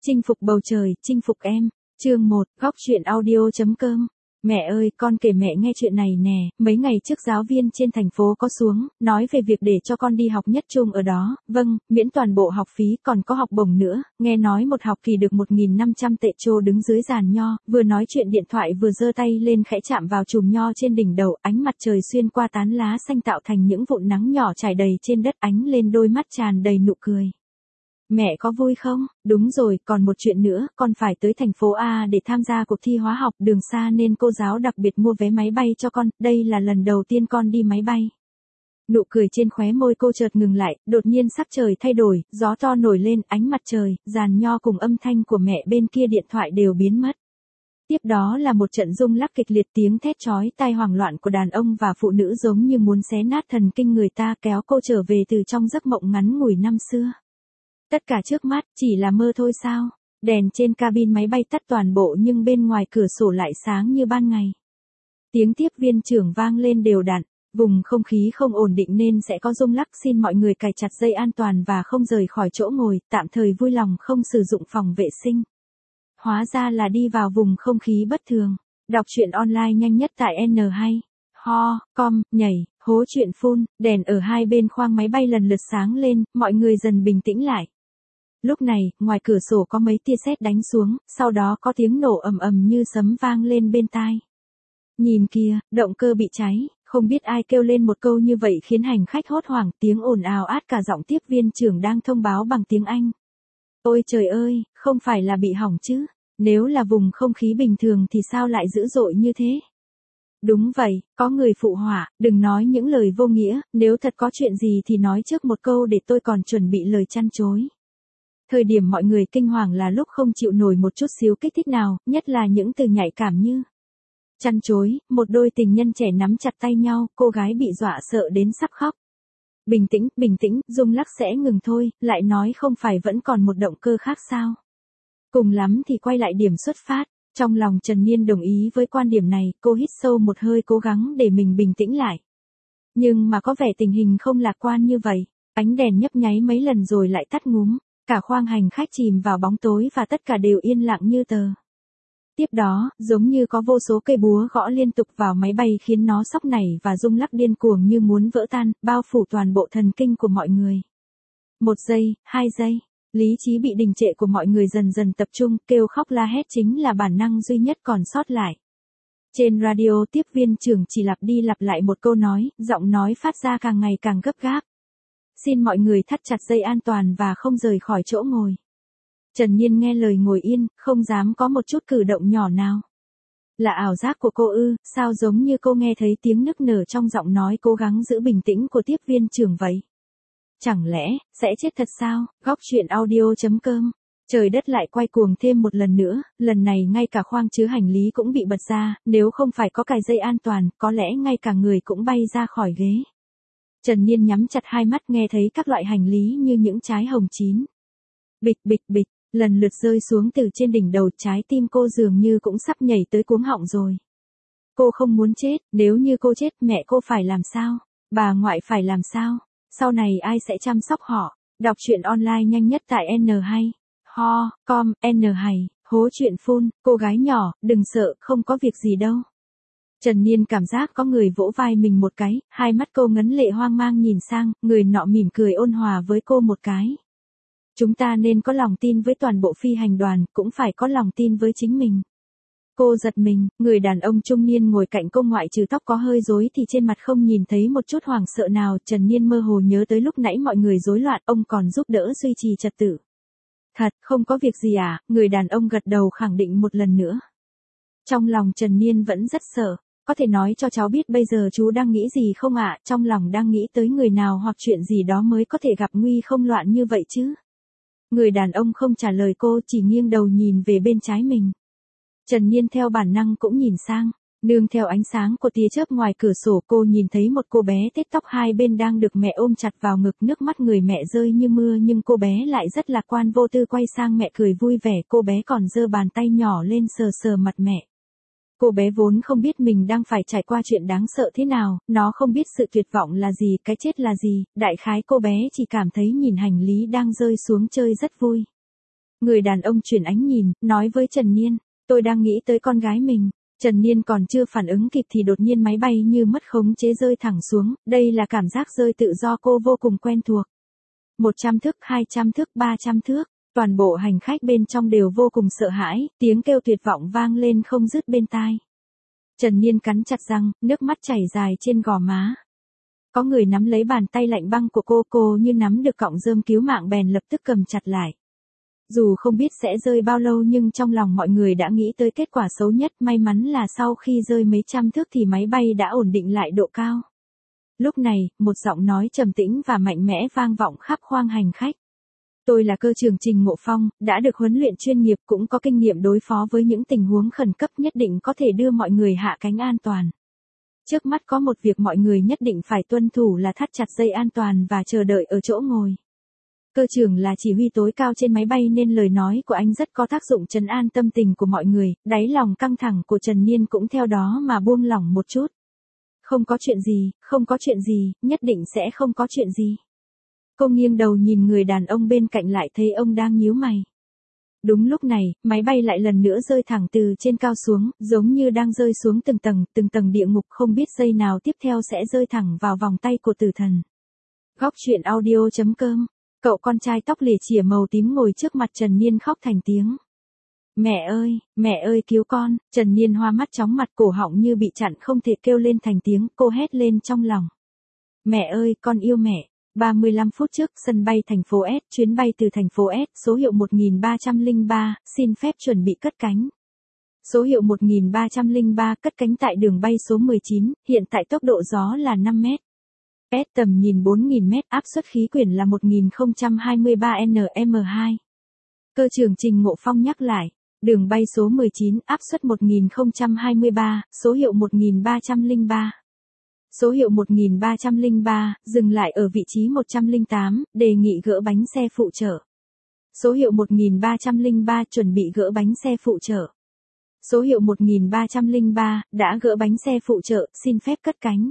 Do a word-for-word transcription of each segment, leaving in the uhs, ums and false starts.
Chinh phục bầu trời, chinh phục em. Chương một, góc truyện audio chấm com. Mẹ ơi, con kể mẹ nghe chuyện này nè, mấy ngày trước giáo viên trên thành phố có xuống, nói về việc để cho con đi học nhất trung ở đó, vâng, miễn toàn bộ học phí còn có học bổng nữa, nghe nói một học kỳ được một nghìn năm trăm tệ trô đứng dưới giàn nho, vừa nói chuyện điện thoại vừa giơ tay lên khẽ chạm vào chùm nho trên đỉnh đầu, ánh mặt trời xuyên qua tán lá xanh tạo thành những vụn nắng nhỏ trải đầy trên đất ánh lên đôi mắt tràn đầy nụ cười. Mẹ có vui không? Đúng rồi, còn một chuyện nữa, con phải tới thành phố A để tham gia cuộc thi hóa học, đường xa nên cô giáo đặc biệt mua vé máy bay cho con, đây là lần đầu tiên con đi máy bay. Nụ cười trên khóe môi cô chợt ngừng lại, đột nhiên sắc trời thay đổi, gió to nổi lên, ánh mặt trời, giàn nho cùng âm thanh của mẹ bên kia điện thoại đều biến mất. Tiếp đó là một trận rung lắc kịch liệt, tiếng thét chói tai hoảng loạn của đàn ông và phụ nữ giống như muốn xé nát thần kinh người ta, kéo cô trở về từ trong giấc mộng ngắn ngủi năm xưa. Tất cả trước mắt, chỉ là mơ thôi sao? Đèn trên cabin máy bay tắt toàn bộ nhưng bên ngoài cửa sổ lại sáng như ban ngày. Tiếng tiếp viên trưởng vang lên đều đặn, vùng không khí không ổn định nên sẽ có rung lắc, xin mọi người cài chặt dây an toàn và không rời khỏi chỗ ngồi, tạm thời vui lòng không sử dụng phòng vệ sinh. Hóa ra là đi vào vùng không khí bất thường. Đọc truyện online nhanh nhất tại N hai. Ho, com, nhảy, hố chuyện phun, đèn ở hai bên khoang máy bay lần lượt sáng lên, mọi người dần bình tĩnh lại. Lúc này, ngoài cửa sổ có mấy tia sét đánh xuống, sau đó có tiếng nổ ầm ầm như sấm vang lên bên tai. Nhìn kìa, động cơ bị cháy, không biết ai kêu lên một câu như vậy khiến hành khách hốt hoảng, tiếng ồn ào át cả giọng tiếp viên trưởng đang thông báo bằng tiếng Anh. Ôi trời ơi, không phải là bị hỏng chứ, nếu là vùng không khí bình thường thì sao lại dữ dội như thế? Đúng vậy, có người phụ họa, đừng nói những lời vô nghĩa, nếu thật có chuyện gì thì nói trước một câu để tôi còn chuẩn bị lời chăn chối. Thời điểm mọi người kinh hoàng là lúc không chịu nổi một chút xíu kích thích nào, nhất là những từ nhạy cảm như chăn chối, một đôi tình nhân trẻ nắm chặt tay nhau, cô gái bị dọa sợ đến sắp khóc. Bình tĩnh, bình tĩnh, rung lắc sẽ ngừng thôi, lại nói không phải vẫn còn một động cơ khác sao? Cùng lắm thì quay lại điểm xuất phát. Trong lòng Trần Niên đồng ý với quan điểm này, cô hít sâu một hơi cố gắng để mình bình tĩnh lại. Nhưng mà có vẻ tình hình không lạc quan như vậy, ánh đèn nhấp nháy mấy lần rồi lại tắt ngúm, cả khoang hành khách chìm vào bóng tối và tất cả đều yên lặng như tờ. Tiếp đó, giống như có vô số cây búa gõ liên tục vào máy bay khiến nó sóc nảy và rung lắc điên cuồng như muốn vỡ tan, bao phủ toàn bộ thần kinh của mọi người. Một giây, hai giây. Lý trí bị đình trệ của mọi người dần dần tập trung, kêu khóc la hét chính là bản năng duy nhất còn sót lại. Trên radio tiếp viên trưởng chỉ lặp đi lặp lại một câu nói, giọng nói phát ra càng ngày càng gấp gáp. Xin mọi người thắt chặt dây an toàn và không rời khỏi chỗ ngồi. Trần Nhiên nghe lời ngồi yên, không dám có một chút cử động nhỏ nào. Là ảo giác của cô ư, sao giống như cô nghe thấy tiếng nức nở trong giọng nói cố gắng giữ bình tĩnh của tiếp viên trưởng vậy? Chẳng lẽ, sẽ chết thật sao? Góc truyện audio chấm com. Trời đất lại quay cuồng thêm một lần nữa, lần này ngay cả khoang chứa hành lý cũng bị bật ra, nếu không phải có cài dây an toàn, có lẽ ngay cả người cũng bay ra khỏi ghế. Trần Niên nhắm chặt hai mắt nghe thấy các loại hành lý như những trái hồng chín. Bịch bịch bịch, lần lượt rơi xuống từ trên đỉnh đầu, trái tim cô dường như cũng sắp nhảy tới cuống họng rồi. Cô không muốn chết, nếu như cô chết mẹ cô phải làm sao? Bà ngoại phải làm sao? Sau này ai sẽ chăm sóc họ? Đọc truyện online nhanh nhất tại N hai. Ho, com, N hai, hố chuyện phun, cô gái nhỏ, đừng sợ, không có việc gì đâu. Trần Niên cảm giác có người vỗ vai mình một cái, hai mắt cô ngấn lệ hoang mang nhìn sang, người nọ mỉm cười ôn hòa với cô một cái. Chúng ta nên có lòng tin với toàn bộ phi hành đoàn, cũng phải có lòng tin với chính mình. Cô giật mình, người đàn ông trung niên ngồi cạnh cô ngoại trừ tóc có hơi rối thì trên mặt không nhìn thấy một chút hoảng sợ nào. Trần Niên mơ hồ nhớ tới lúc nãy mọi người rối loạn, ông còn giúp đỡ duy trì trật tự. Thật, không có việc gì à, người đàn ông gật đầu khẳng định một lần nữa. Trong lòng Trần Niên vẫn rất sợ, có thể nói cho cháu biết bây giờ chú đang nghĩ gì không ạ, trong lòng đang nghĩ tới người nào hoặc chuyện gì đó mới có thể gặp nguy không loạn như vậy chứ. Người đàn ông không trả lời cô, chỉ nghiêng đầu nhìn về bên trái mình. Trần Niên theo bản năng cũng nhìn sang, nương theo ánh sáng của tia chớp ngoài cửa sổ cô nhìn thấy một cô bé tết tóc hai bên đang được mẹ ôm chặt vào ngực, nước mắt người mẹ rơi như mưa nhưng cô bé lại rất lạc quan vô tư quay sang mẹ cười vui vẻ, cô bé còn giơ bàn tay nhỏ lên sờ sờ mặt mẹ. Cô bé vốn không biết mình đang phải trải qua chuyện đáng sợ thế nào, nó không biết sự tuyệt vọng là gì, cái chết là gì, đại khái cô bé chỉ cảm thấy nhìn hành lý đang rơi xuống chơi rất vui. Người đàn ông chuyển ánh nhìn, nói với Trần Niên, tôi đang nghĩ tới con gái mình. Trần Niên còn chưa phản ứng kịp thì đột nhiên máy bay như mất khống chế rơi thẳng xuống, đây là cảm giác rơi tự do cô vô cùng quen thuộc. một trăm thước, hai trăm thước, ba trăm thước, toàn bộ hành khách bên trong đều vô cùng sợ hãi, tiếng kêu tuyệt vọng vang lên không dứt bên tai. Trần Niên cắn chặt răng, nước mắt chảy dài trên gò má. Có người nắm lấy bàn tay lạnh băng của cô, cô như nắm được cọng rơm cứu mạng bèn lập tức cầm chặt lại. Dù không biết sẽ rơi bao lâu nhưng trong lòng mọi người đã nghĩ tới kết quả xấu nhất, may mắn là sau khi rơi mấy trăm thước thì máy bay đã ổn định lại độ cao. Lúc này, một giọng nói trầm tĩnh và mạnh mẽ vang vọng khắp khoang hành khách. Tôi là cơ trưởng Trình Ngộ Phong, đã được huấn luyện chuyên nghiệp cũng có kinh nghiệm đối phó với những tình huống khẩn cấp nhất định có thể đưa mọi người hạ cánh an toàn. Trước mắt có một việc mọi người nhất định phải tuân thủ là thắt chặt dây an toàn và chờ đợi ở chỗ ngồi. Cơ trưởng là chỉ huy tối cao trên máy bay nên lời nói của anh rất có tác dụng trấn an tâm tình của mọi người, đáy lòng căng thẳng của Trần Niên cũng theo đó mà buông lỏng một chút. Không có chuyện gì, không có chuyện gì, nhất định sẽ không có chuyện gì. Cô nghiêng đầu nhìn người đàn ông bên cạnh lại thấy ông đang nhíu mày. Đúng lúc này, máy bay lại lần nữa rơi thẳng từ trên cao xuống, giống như đang rơi xuống từng tầng, từng tầng địa ngục, không biết giây nào tiếp theo sẽ rơi thẳng vào vòng tay của tử thần. Góc truyện audio chấm com. Cậu con trai tóc lìa chỉa màu tím ngồi trước mặt Trần Niên khóc thành tiếng. Mẹ ơi, mẹ ơi cứu con, Trần Niên hoa mắt chóng mặt, cổ họng như bị chặn không thể kêu lên thành tiếng, cô hét lên trong lòng. Mẹ ơi, con yêu mẹ. ba mươi lăm phút trước, sân bay thành phố S, chuyến bay từ thành phố S, số hiệu một nghìn ba trăm lẻ ba, xin phép chuẩn bị cất cánh. Số hiệu một nghìn ba trăm lẻ ba cất cánh tại đường bay số mười chín, hiện tại tốc độ gió là năm mét. S tầm nhìn bốn nghìn mét, áp suất khí quyển là một nghìn không trăm hai mươi ba nm hai. Cơ trưởng Trình Ngộ Phong nhắc lại, đường bay số mười chín, áp suất một nghìn không trăm hai mươi ba, số hiệu một nghìn ba trăm lẻ ba. Số hiệu một nghìn ba trăm lẻ ba, dừng lại ở vị trí một trăm lẻ tám, đề nghị gỡ bánh xe phụ trợ. Số hiệu một nghìn ba trăm lẻ ba chuẩn bị gỡ bánh xe phụ trợ. Số hiệu một nghìn ba trăm lẻ ba, đã gỡ bánh xe phụ trợ, xin phép cất cánh.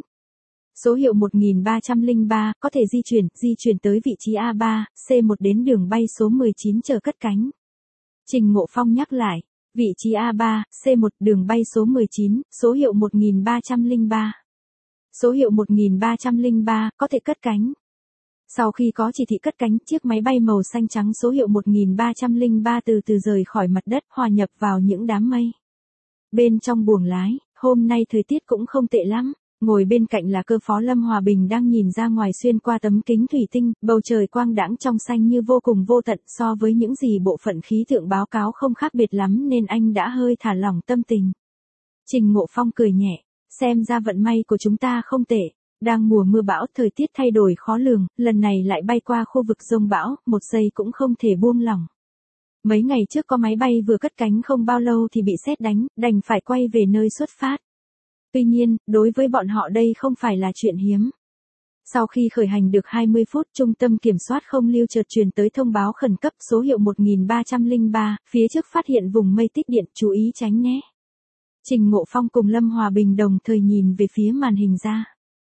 Số hiệu một nghìn ba trăm lẻ ba, có thể di chuyển, di chuyển tới vị trí A ba, C một đến đường bay số mười chín chờ cất cánh. Trình Ngộ Phong nhắc lại, vị trí A ba, C một, đường bay số mười chín, số hiệu một nghìn ba trăm lẻ ba. Số hiệu một nghìn ba trăm lẻ ba, có thể cất cánh. Sau khi có chỉ thị cất cánh, chiếc máy bay màu xanh trắng số hiệu một nghìn ba trăm lẻ ba từ từ rời khỏi mặt đất, hòa nhập vào những đám mây. Bên trong buồng lái, hôm nay thời tiết cũng không tệ lắm. Ngồi bên cạnh là cơ phó Lâm Hòa Bình đang nhìn ra ngoài xuyên qua tấm kính thủy tinh, bầu trời quang đãng trong xanh như vô cùng vô tận, so với những gì bộ phận khí tượng báo cáo không khác biệt lắm nên anh đã hơi thả lỏng tâm tình. Trình Ngộ Phong cười nhẹ, xem ra vận may của chúng ta không tệ. Đang mùa mưa bão, thời tiết thay đổi khó lường, lần này lại bay qua khu vực dông bão, một giây cũng không thể buông lỏng. Mấy ngày trước có máy bay vừa cất cánh không bao lâu thì bị sét đánh, đành phải quay về nơi xuất phát. Tuy nhiên, đối với bọn họ đây không phải là chuyện hiếm. Sau khi khởi hành được hai mươi phút, trung tâm kiểm soát không lưu chợt truyền tới thông báo khẩn cấp số hiệu một nghìn ba trăm lẻ ba, phía trước phát hiện vùng mây tích điện, chú ý tránh né. Trình Ngộ Phong cùng Lâm Hòa Bình đồng thời nhìn về phía màn hình ra.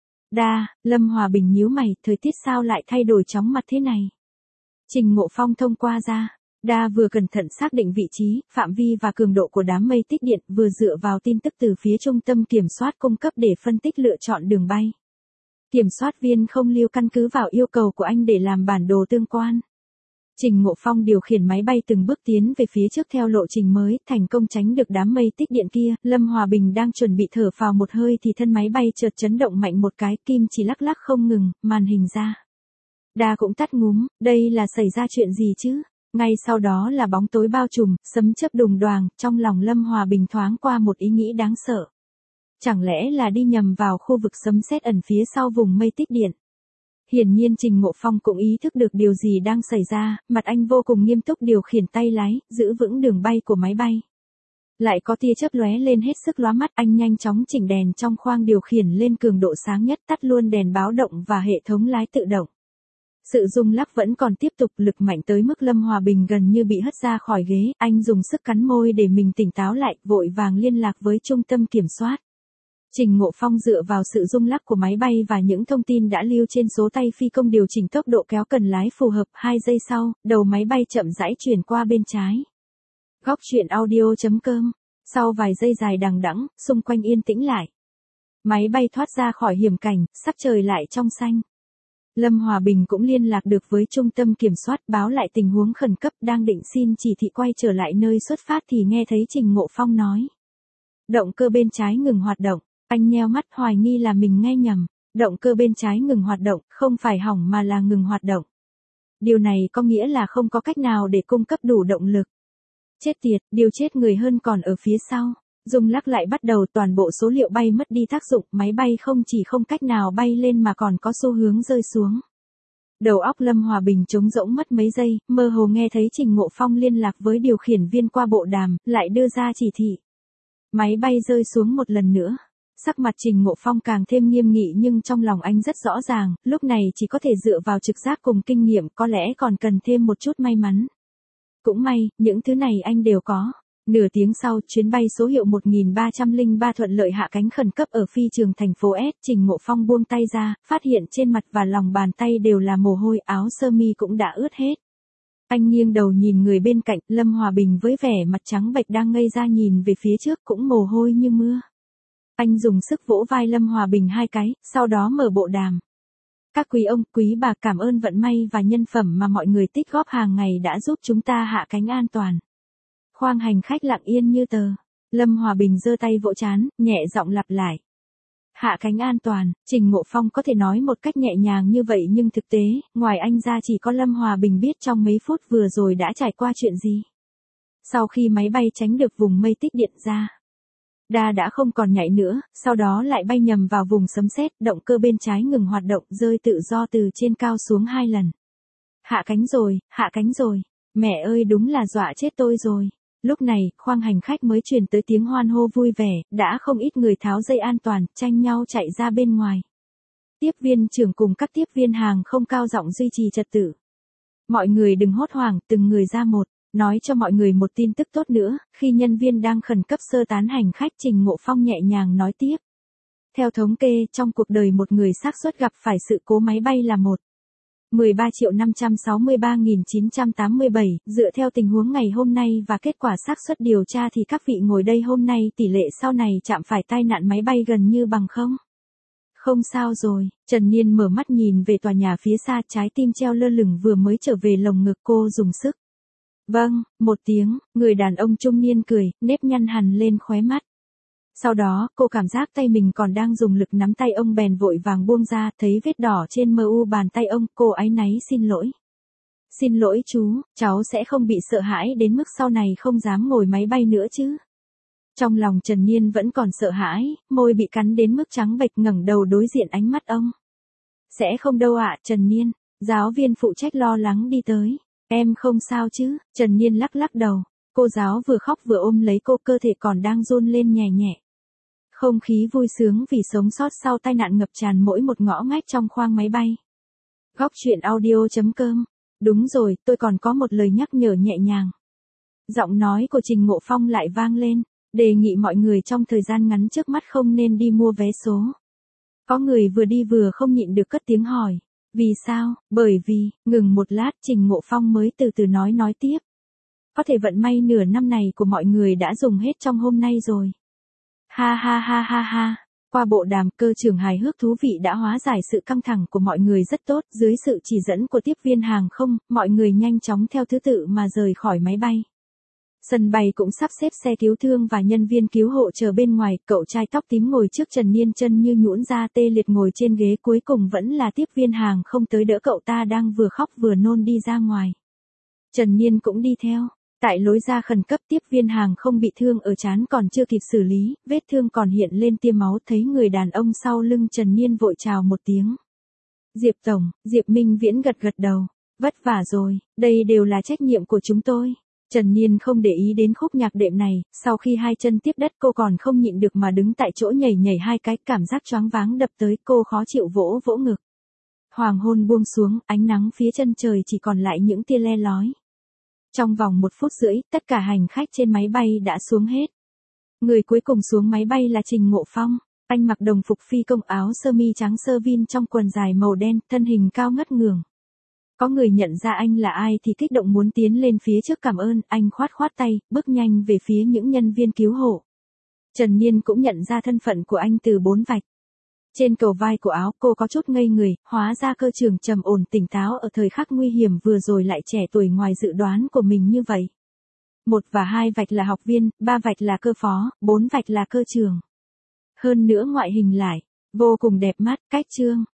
Đa, Lâm Hòa Bình nhíu mày, thời tiết sao lại thay đổi chóng mặt thế này? Trình Ngộ Phong thông qua ra. Đa vừa cẩn thận xác định vị trí, phạm vi và cường độ của đám mây tích điện, vừa dựa vào tin tức từ phía trung tâm kiểm soát cung cấp để phân tích lựa chọn đường bay. Kiểm soát viên không lưu căn cứ vào yêu cầu của anh để làm bản đồ tương quan. Trình Ngộ Phong điều khiển máy bay từng bước tiến về phía trước theo lộ trình mới, thành công tránh được đám mây tích điện kia. Lâm Hòa Bình đang chuẩn bị thở phào một hơi thì thân máy bay chợt chấn động mạnh một cái, kim chỉ lắc lắc không ngừng, màn hình ra. Đa cũng tắt ngúm, đây là xảy ra chuyện gì chứ? Ngay sau đó là bóng tối bao trùm, sấm chớp đùng đoàng, trong lòng Lâm Hòa Bình thoáng qua một ý nghĩ đáng sợ. Chẳng lẽ là đi nhầm vào khu vực sấm sét ẩn phía sau vùng mây tích điện? Hiển nhiên Trình Ngộ Phong cũng ý thức được điều gì đang xảy ra, mặt anh vô cùng nghiêm túc điều khiển tay lái, giữ vững đường bay của máy bay. Lại có tia chớp lóe lên hết sức lóa mắt, anh nhanh chóng chỉnh đèn trong khoang điều khiển lên cường độ sáng nhất, tắt luôn đèn báo động và hệ thống lái tự động. Sự rung lắc vẫn còn tiếp tục, lực mạnh tới mức Lâm Hòa Bình gần như bị hất ra khỏi ghế, anh dùng sức cắn môi để mình tỉnh táo lại, vội vàng liên lạc với trung tâm kiểm soát. Trình Ngộ Phong dựa vào sự rung lắc của máy bay và những thông tin đã lưu trên số tay phi công điều chỉnh tốc độ kéo cần lái phù hợp. Hai giây sau, đầu máy bay chậm rãi chuyển qua bên trái. Góc truyện audio chấm com. Sau vài giây dài đằng đẵng, xung quanh yên tĩnh lại. Máy bay thoát ra khỏi hiểm cảnh, sắc trời lại trong xanh. Lâm Hòa Bình cũng liên lạc được với trung tâm kiểm soát báo lại tình huống khẩn cấp, đang định xin chỉ thị quay trở lại nơi xuất phát thì nghe thấy Trình Ngộ Phong nói. Động cơ bên trái ngừng hoạt động. Anh nheo mắt hoài nghi là mình nghe nhầm. Động cơ bên trái ngừng hoạt động, không phải hỏng mà là ngừng hoạt động. Điều này có nghĩa là không có cách nào để cung cấp đủ động lực. Chết tiệt, điều chết người hơn còn ở phía sau. Rung lắc lại bắt đầu, toàn bộ số liệu bay mất đi tác dụng, máy bay không chỉ không cách nào bay lên mà còn có xu hướng rơi xuống. Đầu óc Lâm Hòa Bình trống rỗng mất mấy giây, mơ hồ nghe thấy Trình Ngộ Phong liên lạc với điều khiển viên qua bộ đàm, lại đưa ra chỉ thị. Máy bay rơi xuống một lần nữa. Sắc mặt Trình Ngộ Phong càng thêm nghiêm nghị nhưng trong lòng anh rất rõ ràng, lúc này chỉ có thể dựa vào trực giác cùng kinh nghiệm, có lẽ còn cần thêm một chút may mắn. Cũng may, những thứ này anh đều có. Nửa tiếng sau, chuyến bay số hiệu một nghìn ba trăm lẻ ba thuận lợi hạ cánh khẩn cấp ở phi trường thành phố S. Trình Ngộ Phong buông tay ra, phát hiện trên mặt và lòng bàn tay đều là mồ hôi, áo sơ mi cũng đã ướt hết. Anh nghiêng đầu nhìn người bên cạnh, Lâm Hòa Bình với vẻ mặt trắng bệch đang ngây ra nhìn về phía trước cũng mồ hôi như mưa. Anh dùng sức vỗ vai Lâm Hòa Bình hai cái, sau đó mở bộ đàm. Các quý ông, quý bà, cảm ơn vận may và nhân phẩm mà mọi người tích góp hàng ngày đã giúp chúng ta hạ cánh an toàn. Khoang hành khách lặng yên như tờ. Lâm Hòa Bình giơ tay vỗ trán, nhẹ giọng lặp lại. Hạ cánh an toàn. Trình Ngộ Phong có thể nói một cách nhẹ nhàng như vậy nhưng thực tế, ngoài anh ra chỉ có Lâm Hòa Bình biết trong mấy phút vừa rồi đã trải qua chuyện gì. Sau khi máy bay tránh được vùng mây tích điện ra, đa đã không còn nhảy nữa, sau đó lại bay nhầm vào vùng sấm sét, động cơ bên trái ngừng hoạt động, rơi tự do từ trên cao xuống hai lần. Hạ cánh rồi, hạ cánh rồi. Mẹ ơi, đúng là dọa chết tôi rồi. Lúc này, khoang hành khách mới truyền tới tiếng hoan hô vui vẻ, đã không ít người tháo dây an toàn, tranh nhau chạy ra bên ngoài. Tiếp viên trưởng cùng các tiếp viên hàng không cao giọng duy trì trật tự. Mọi người đừng hốt hoảng, từng người ra một. Nói cho mọi người một tin tức tốt nữa, khi nhân viên đang khẩn cấp sơ tán hành khách, Trình Ngộ Phong nhẹ nhàng nói tiếp. Theo thống kê, trong cuộc đời một người xác suất gặp phải sự cố máy bay là một. mười ba triệu năm trăm sáu mươi ba nghìn chín trăm tám mươi bảy, dựa theo tình huống ngày hôm nay và kết quả xác suất điều tra thì các vị ngồi đây hôm nay tỷ lệ sau này chạm phải tai nạn máy bay gần như bằng không. Không sao rồi, Trần Niên mở mắt nhìn về tòa nhà phía xa, trái tim treo lơ lửng vừa mới trở về lồng ngực, cô dùng sức. Vâng, một tiếng, người đàn ông trung niên cười, nếp nhăn hằn lên khóe mắt. Sau đó, cô cảm giác tay mình còn đang dùng lực nắm tay ông bèn vội vàng buông ra, thấy vết đỏ trên mờ u bàn tay ông, cô áy náy xin lỗi. Xin lỗi chú, cháu sẽ không bị sợ hãi đến mức sau này không dám ngồi máy bay nữa chứ. Trong lòng Trần Niên vẫn còn sợ hãi, môi bị cắn đến mức trắng bệch, ngẩng đầu đối diện ánh mắt ông. Sẽ không đâu ạ, Trần Niên, giáo viên phụ trách lo lắng đi tới. Em không sao chứ, Trần Niên lắc lắc đầu. Cô giáo vừa khóc vừa ôm lấy cô, cơ thể còn đang run lên nhẹ nhẹ. Không khí vui sướng vì sống sót sau tai nạn ngập tràn mỗi một ngõ ngách trong khoang máy bay. Góc truyện audio chấm com. Đúng rồi, tôi còn có một lời nhắc nhở nhẹ nhàng. Giọng nói của Trình Ngộ Phong lại vang lên, đề nghị mọi người trong thời gian ngắn trước mắt không nên đi mua vé số. Có người vừa đi vừa không nhịn được cất tiếng hỏi. Vì sao? Bởi vì, ngừng một lát, Trình Ngộ Phong mới từ từ nói nói tiếp. Có thể vận may nửa năm này của mọi người đã dùng hết trong hôm nay rồi. Ha ha ha ha ha. Qua bộ đàm, cơ trưởng hài hước thú vị đã hóa giải sự căng thẳng của mọi người rất tốt, dưới sự chỉ dẫn của tiếp viên hàng không, mọi người nhanh chóng theo thứ tự mà rời khỏi máy bay. Sân bay cũng sắp xếp xe cứu thương và nhân viên cứu hộ chờ bên ngoài, cậu trai tóc tím ngồi trước Trần Niên chân như nhũn ra tê liệt ngồi trên ghế cuối cùng vẫn là tiếp viên hàng không tới đỡ cậu ta đang vừa khóc vừa nôn đi ra ngoài. Trần Niên cũng đi theo. Tại lối ra khẩn cấp, tiếp viên hàng không bị thương ở trán còn chưa kịp xử lý, vết thương còn hiện lên tia máu, thấy người đàn ông sau lưng Trần Niên vội chào một tiếng. Diệp Tổng, Diệp Minh Viễn gật gật đầu. Vất vả rồi, đây đều là trách nhiệm của chúng tôi. Trần Niên không để ý đến khúc nhạc đệm này, sau khi hai chân tiếp đất cô còn không nhịn được mà đứng tại chỗ nhảy nhảy hai cái, cảm giác choáng váng đập tới, cô khó chịu vỗ vỗ ngực. Hoàng hôn buông xuống, ánh nắng phía chân trời chỉ còn lại những tia le lói. Trong vòng một phút rưỡi, tất cả hành khách trên máy bay đã xuống hết. Người cuối cùng xuống máy bay là Trình Ngộ Phong. Anh mặc đồng phục phi công áo sơ mi trắng sơ vin trong quần dài màu đen, thân hình cao ngất ngường. Có người nhận ra anh là ai thì kích động muốn tiến lên phía trước cảm ơn, anh khoát khoát tay, bước nhanh về phía những nhân viên cứu hộ. Trần Niên cũng nhận ra thân phận của anh từ bốn vạch. Trên cầu vai của áo cô có chút ngây người, hóa ra cơ trưởng trầm ổn tỉnh táo ở thời khắc nguy hiểm vừa rồi lại trẻ tuổi ngoài dự đoán của mình như vậy. Một và hai vạch là học viên, ba vạch là cơ phó, bốn vạch là cơ trưởng. Hơn nữa ngoại hình lại, vô cùng đẹp mắt, cách trương.